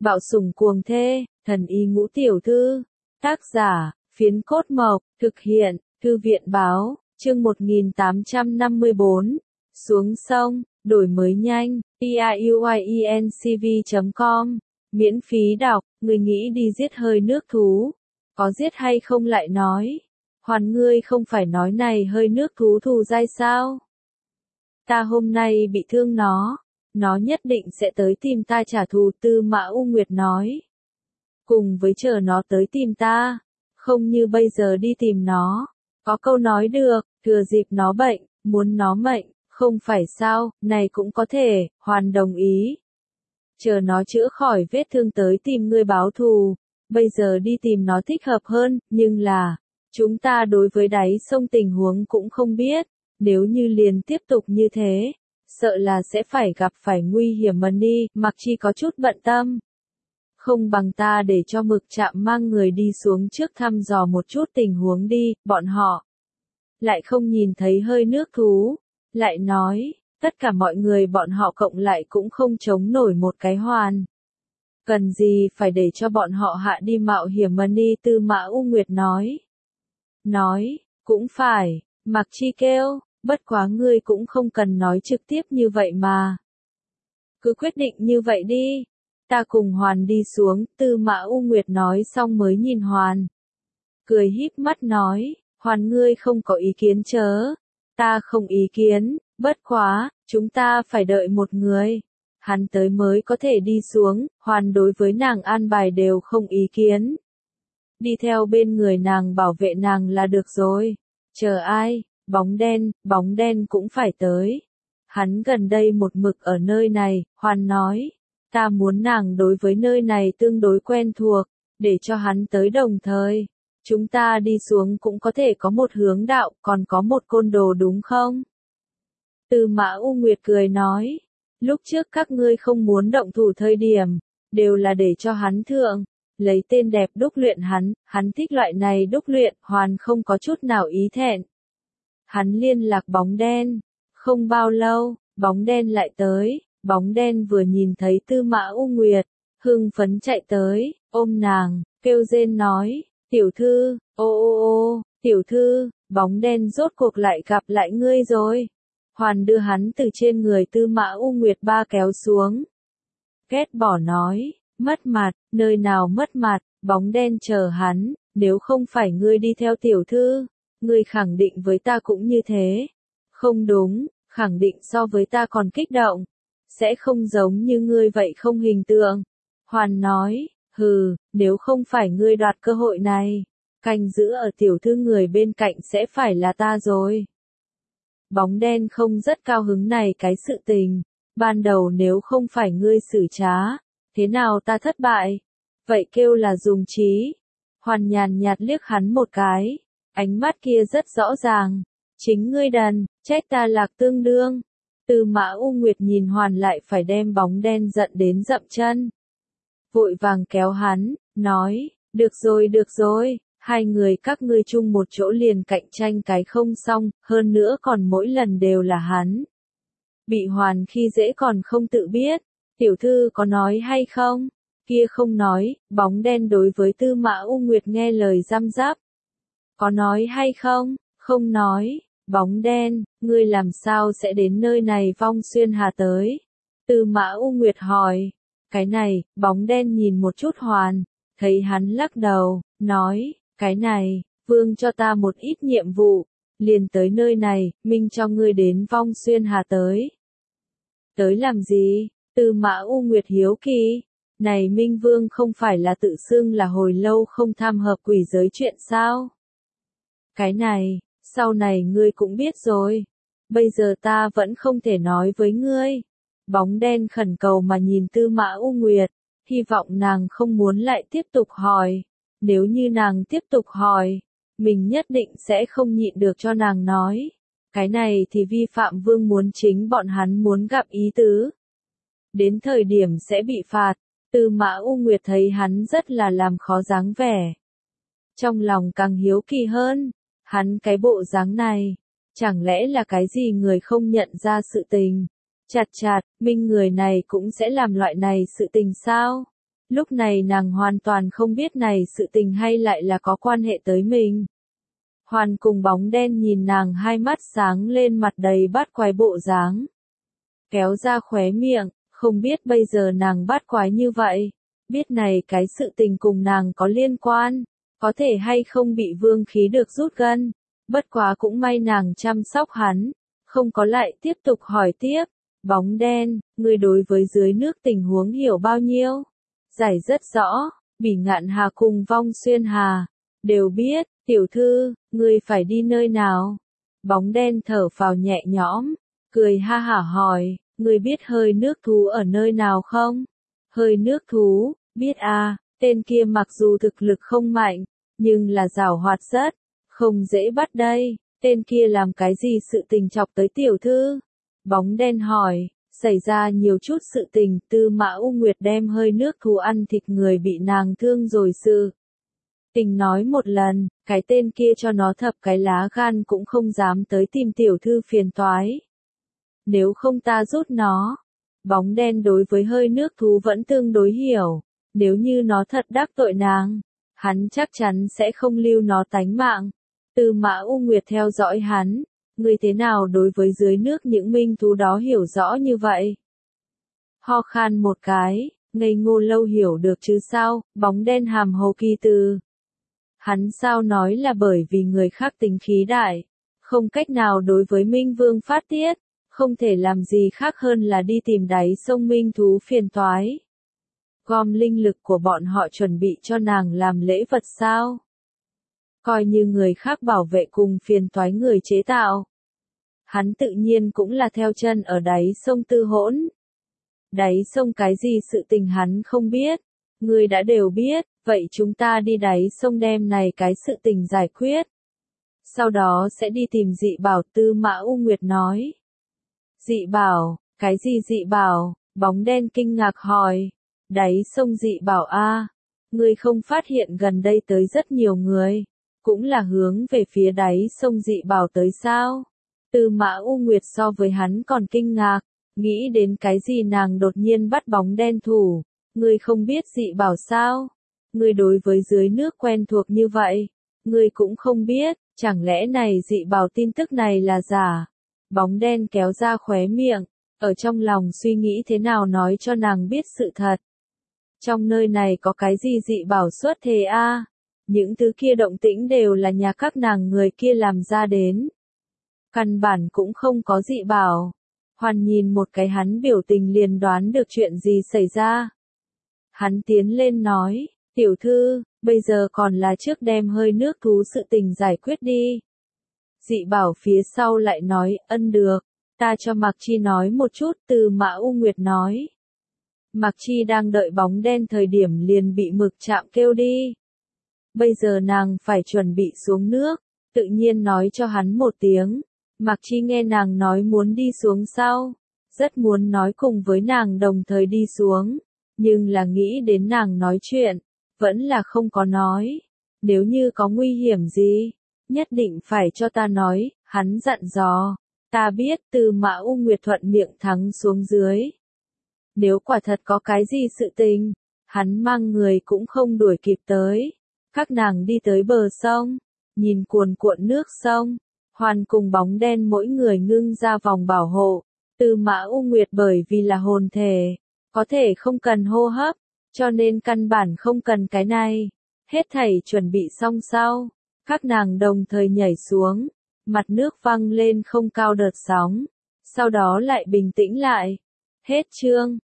Bạo sủng cuồng thê, thần y ngũ tiểu thư. Tác giả, Phiến Cốt Mộc, thực hiện, Thư viện báo, chương 1854. Xuống sông, đổi mới nhanh, piuyencv.com. Miễn phí đọc, người nghĩ đi giết hơi nước thú. Có giết hay không lại nói. Hoàn ngươi không phải nói này hơi nước thú thù dai sao? Ta hôm nay bị thương nó nhất định sẽ tới tìm ta trả thù, Tư Mã U Nguyệt nói. Cùng với chờ nó tới tìm ta, không như bây giờ đi tìm nó. Có câu nói được, thừa dịp nó bệnh, muốn nó mệnh, không phải sao, này cũng có thể, Hoàn đồng ý. Chờ nó chữa khỏi vết thương tới tìm ngươi báo thù, bây giờ đi tìm nó thích hợp hơn, nhưng là, chúng ta đối với đáy sông tình huống cũng không biết, nếu như liền tiếp tục như thế, sợ là sẽ phải gặp phải nguy hiểm mà đi, Mặc Chi có chút bận tâm. Không bằng ta để cho Mực Trạm mang người đi xuống trước thăm dò một chút tình huống đi, bọn họ lại không nhìn thấy hơi nước thú, lại nói, tất cả mọi người bọn họ cộng lại cũng không chống nổi một cái Hoàn. Cần gì phải để cho bọn họ hạ đi mạo hiểm mà đi, Tư Mã U Nguyệt nói. Nói, cũng phải, Mặc Chi kêu, bất quá ngươi cũng không cần nói trực tiếp như vậy mà. Cứ quyết định như vậy đi. Ta cùng Hoàn đi xuống, Tư Mã U Nguyệt nói xong mới nhìn Hoàn. Cười híp mắt nói, Hoàn ngươi không có ý kiến chớ. Ta không ý kiến, bất quá, chúng ta phải đợi một người. Hắn tới mới có thể đi xuống, Hoàn đối với nàng an bài đều không ý kiến. Đi theo bên người nàng bảo vệ nàng là được rồi. Chờ ai, bóng đen cũng phải tới. Hắn gần đây một mực ở nơi này, Hoàn nói. Ta muốn nàng đối với nơi này tương đối quen thuộc, để cho hắn tới đồng thời. Chúng ta đi xuống cũng có thể có một hướng đạo, còn có một côn đồ đúng không? Tư Mã U Nguyệt cười nói, lúc trước các ngươi không muốn động thủ thời điểm, đều là để cho hắn thượng, lấy tên đẹp đúc luyện hắn thích loại này đúc luyện, Hoàn không có chút nào ý thẹn. Hắn liên lạc bóng đen, không bao lâu, bóng đen lại tới. Bóng đen vừa nhìn thấy Tư Mã U Nguyệt, hưng phấn chạy tới, ôm nàng, kêu rên nói, tiểu thư, ô, tiểu thư, bóng đen rốt cuộc lại gặp lại ngươi rồi. Hoàn đưa hắn từ trên người Tư Mã U Nguyệt ba kéo xuống. Ghét bỏ nói, mất mặt, nơi nào mất mặt, bóng đen chờ hắn, nếu không phải ngươi đi theo tiểu thư, ngươi khẳng định với ta cũng như thế. Không đúng, khẳng định so với ta còn kích động. Sẽ không giống như ngươi vậy không hình tượng. Hoàn nói, hừ, nếu không phải ngươi đoạt cơ hội này, canh giữ ở tiểu thư người bên cạnh sẽ phải là ta rồi. Bóng đen không rất cao hứng này cái sự tình. Ban đầu nếu không phải ngươi xử trá, thế nào ta thất bại? Vậy kêu là dùng trí. Hoàn nhàn nhạt liếc hắn một cái. Ánh mắt kia rất rõ ràng. Chính ngươi đần, trách ta lạc tương đương. Tư Mã U Nguyệt nhìn Hoàn lại phải đem bóng đen giận đến dậm chân. Vội vàng kéo hắn, nói, được rồi, hai người các ngươi chung một chỗ liền cạnh tranh cái không xong, hơn nữa còn mỗi lần đều là hắn. Bị Hoàn khi dễ còn không tự biết, tiểu thư có nói hay không? Kia không nói, bóng đen đối với Tư Mã U Nguyệt nghe lời răm rắp. Có nói hay không? Không nói. Bóng đen, ngươi làm sao sẽ đến nơi này vong xuyên hà tới? Tư Mã U Nguyệt hỏi. Cái này, bóng đen nhìn một chút Hoàn, thấy hắn lắc đầu, nói, cái này, vương cho ta một ít nhiệm vụ, liền tới nơi này, minh cho ngươi đến vong xuyên hà tới. Tới làm gì? Tư Mã U Nguyệt hiếu kỳ. Này Minh Vương không phải là tự xưng là hồi lâu không tham hợp quỷ giới chuyện sao? Cái này, sau này ngươi cũng biết rồi. Bây giờ ta vẫn không thể nói với ngươi. Bóng đen khẩn cầu mà nhìn Tư Mã U Nguyệt, hy vọng nàng không muốn lại tiếp tục hỏi. Nếu như nàng tiếp tục hỏi, mình nhất định sẽ không nhịn được cho nàng nói. Cái này thì vi phạm vương muốn chính bọn hắn muốn gặp ý tứ. Đến thời điểm sẽ bị phạt, Tư Mã U Nguyệt thấy hắn rất là làm khó dáng vẻ. Trong lòng càng hiếu kỳ hơn. Hắn cái bộ dáng này, chẳng lẽ là cái gì người không nhận ra sự tình? Chặt, Minh người này cũng sẽ làm loại này sự tình sao? Lúc này nàng hoàn toàn không biết này sự tình hay lại là có quan hệ tới mình. Hoàn cùng bóng đen nhìn nàng hai mắt sáng lên mặt đầy bát quái bộ dáng. Kéo ra khóe miệng, không biết bây giờ nàng bát quái như vậy. Biết này cái sự tình cùng nàng có liên quan, có thể hay không bị vương khí được rút gân. Bất quá cũng may nàng chăm sóc hắn, không có lại tiếp tục hỏi tiếp. Bóng đen, ngươi đối với dưới nước tình huống hiểu bao nhiêu? Giải rất rõ, Bỉ Ngạn Hà cùng Vong Xuyên Hà, đều biết, tiểu thư, ngươi phải đi nơi nào? Bóng đen thở phào nhẹ nhõm, cười ha hả hỏi, ngươi biết hơi nước thú ở nơi nào không? Hơi nước thú, biết à, tên kia mặc dù thực lực không mạnh, nhưng là giàu hoạt rất, không dễ bắt đây, tên kia làm cái gì sự tình chọc tới tiểu thư? Bóng đen hỏi, xảy ra nhiều chút sự tình, Tư Mã U Nguyệt đem hơi nước thú ăn thịt người bị nàng thương rồi sự. Tình nói một lần, cái tên kia cho nó thập cái lá gan cũng không dám tới tìm tiểu thư phiền toái. Nếu không ta rút nó. Bóng đen đối với hơi nước thú vẫn tương đối hiểu, nếu như nó thật đắc tội nàng, hắn chắc chắn sẽ không lưu nó tánh mạng. Tư Mã U Nguyệt theo dõi hắn, ngươi thế nào đối với dưới nước những minh thú đó hiểu rõ như vậy? Ho khan một cái, ngây ngô lâu hiểu được chứ sao, bóng đen hàm hồ kỳ từ. Hắn sao nói là bởi vì người khác tính khí đại, không cách nào đối với Minh Vương phát tiết, không thể làm gì khác hơn là đi tìm đáy sông minh thú phiền toái. Gom linh lực của bọn họ chuẩn bị cho nàng làm lễ vật sao? Coi như người khác bảo vệ cùng phiền toái người chế tạo. Hắn tự nhiên cũng là theo chân ở đáy sông tư hỗn. Đáy sông cái gì sự tình hắn không biết, người đã đều biết, vậy chúng ta đi đáy sông đem này cái sự tình giải quyết. Sau đó sẽ đi tìm dị bảo, Tư Mã U Nguyệt nói. Dị bảo, cái gì dị bảo? Bóng đen kinh ngạc hỏi. Đáy sông dị bảo a, ngươi không phát hiện gần đây tới rất nhiều người, cũng là hướng về phía đáy sông dị bảo tới sao? Tư Mã U Nguyệt so với hắn còn kinh ngạc, nghĩ đến cái gì nàng đột nhiên bắt bóng đen thủ, ngươi không biết dị bảo sao? Ngươi đối với dưới nước quen thuộc như vậy, ngươi cũng không biết, chẳng lẽ này dị bảo tin tức này là giả? Bóng đen kéo ra khóe miệng, ở trong lòng suy nghĩ thế nào nói cho nàng biết sự thật. Trong nơi này có cái gì dị bảo xuất thế a? Những thứ kia động tĩnh đều là nhà các nàng người kia làm ra đến. Căn bản cũng không có dị bảo. Hoàn nhìn một cái hắn biểu tình liền đoán được chuyện gì xảy ra. Hắn tiến lên nói, tiểu thư, bây giờ còn là trước đem hơi nước thú sự tình giải quyết đi. Dị bảo phía sau lại nói, ân được, ta cho Mạc Chi nói một chút, Tư Mã U Nguyệt nói. Mạc Chi đang đợi bóng đen thời điểm liền bị mực chạm kêu đi. Bây giờ nàng phải chuẩn bị xuống nước, tự nhiên nói cho hắn một tiếng. Mạc Chi nghe nàng nói muốn đi xuống sau, rất muốn nói cùng với nàng đồng thời đi xuống, nhưng là nghĩ đến nàng nói chuyện, vẫn là không có nói. Nếu như có nguy hiểm gì, nhất định phải cho ta nói, hắn dặn dò. Ta biết, Tư Mã U Nguyệt thuận miệng thắng xuống dưới. Nếu quả thật có cái gì sự tình, hắn mang người cũng không đuổi kịp tới. Các nàng đi tới bờ sông, nhìn cuồn cuộn nước sông, Hoàn cùng bóng đen mỗi người ngưng ra vòng bảo hộ. Tư Mã U Nguyệt bởi vì là hồn thể, có thể không cần hô hấp, cho nên căn bản không cần cái này. Hết thảy chuẩn bị xong sau, các nàng đồng thời nhảy xuống, mặt nước văng lên không cao đợt sóng, sau đó lại bình tĩnh lại. Hết chương.